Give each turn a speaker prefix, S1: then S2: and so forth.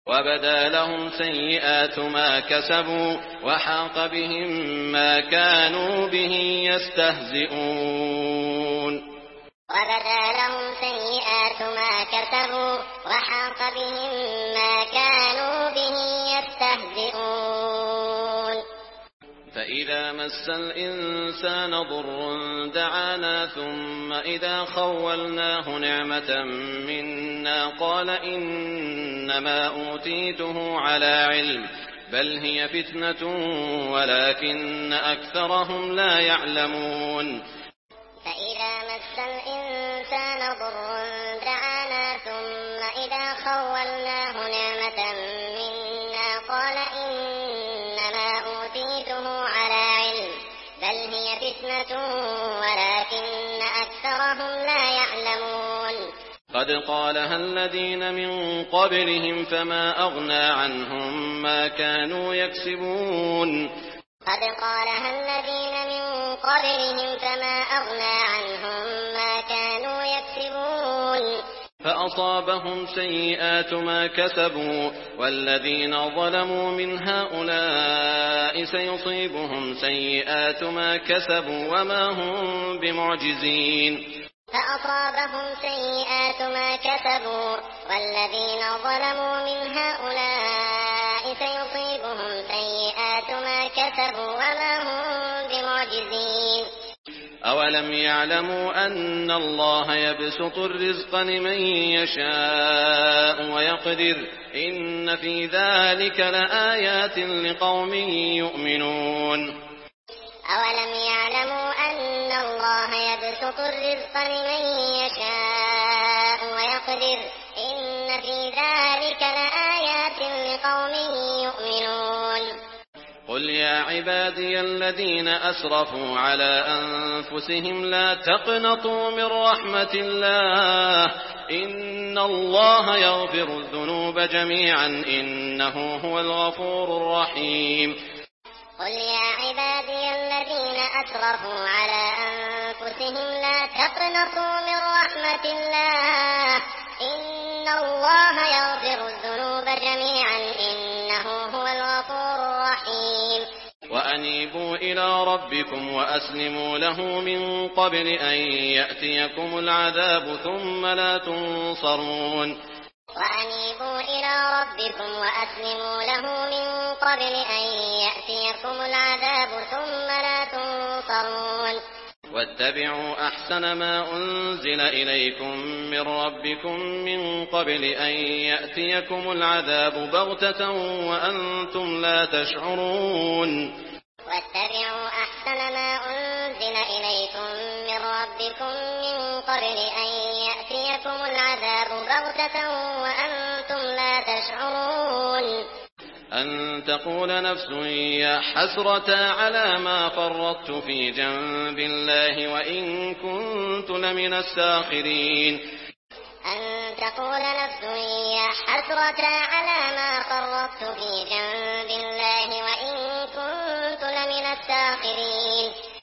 S1: وبدا لهم سيئات ما كسبوا وحاق بهم ما كانوا به يستهزئون.
S2: وبدا لهم سيئات ما كسبوا وحاق بهم ما كانوا به يستهزئون.
S1: فإذا مس الإنسان ضر دعانا ثم إذا خولناه نعمة منا قال إنما أوتيته على علم بل هي فتنة ولكن أكثرهم لا يعلمون.
S2: فإذا مس الإنسان ضر دعانا ثم إذا خولناه نعمة منا قال إنما أوتيته على علم بل هي فتنة ولكن أكثرهم لا يعلمون.
S1: قد قالها الذين من قبلهم فما أغنى عنهم ما كانوا يكسبون.
S2: قد قالها الذين من قبلهم فما أغنى عنهم ما كانوا يكسبون.
S1: فأصابهم سيئات ما كسبوا والذين ظلموا من هؤلاء سيصيبهم سيئات ما كسبوا وما هم بمعجزين.
S2: فأصابهم سيئات ما كسبوا والذين ظلموا من هؤلاء سيصيبهم سيئات ما كسبوا وما هم بمعجزين.
S1: أولم يعلموا أن الله يبسط الرزق لمن يشاء ويقدر إن في ذلك لآيات لقوم يؤمنون.
S2: أولم يعلموا أن الله يبسط الرزق لمن يشاء ويقدر إن في ذلك لآيات لقوم يؤمنون.
S1: قل يا عبادي الذين أسرفوا على أنفسهم لا تقنطوا من رحمة الله إن الله يغفر الذنوب جميعا إنه هو الغفور الرحيم.
S2: قل يا عبادي الذين أسرفوا على أنفسهم لا تقنطوا من رحمة الله إن الله يغفر الذنوب جميعا إنه هو الغفور الرحيم.
S1: وأنيبوا إلى ربكم وأسلموا له من قبل أن يأتيكم العذاب ثم لا تنصرون.
S2: وأنيبوا إلى ربكم وأسلموا له من قبل أن يأتيكم العذاب ثم لا تنصرون.
S1: واتبعوا أحسن ما أنزل إليكم من ربكم من قبل أن يأتيكم العذاب بغتة وأنتم لا تشعرون.
S2: واتبعوا أحسن ما أنزل إليكم من ربكم من قبل أن يأتيكم العذاب بغتة وأنتم لا تشعرون.
S1: أن تقول نفس يا حسرة على ما فرطت في جنب الله وإن كنت لمن الساخرين.
S2: أن تقول نفس يا حسرة على ما فرطت في جنب الله وإن كنت لمن الساخرين.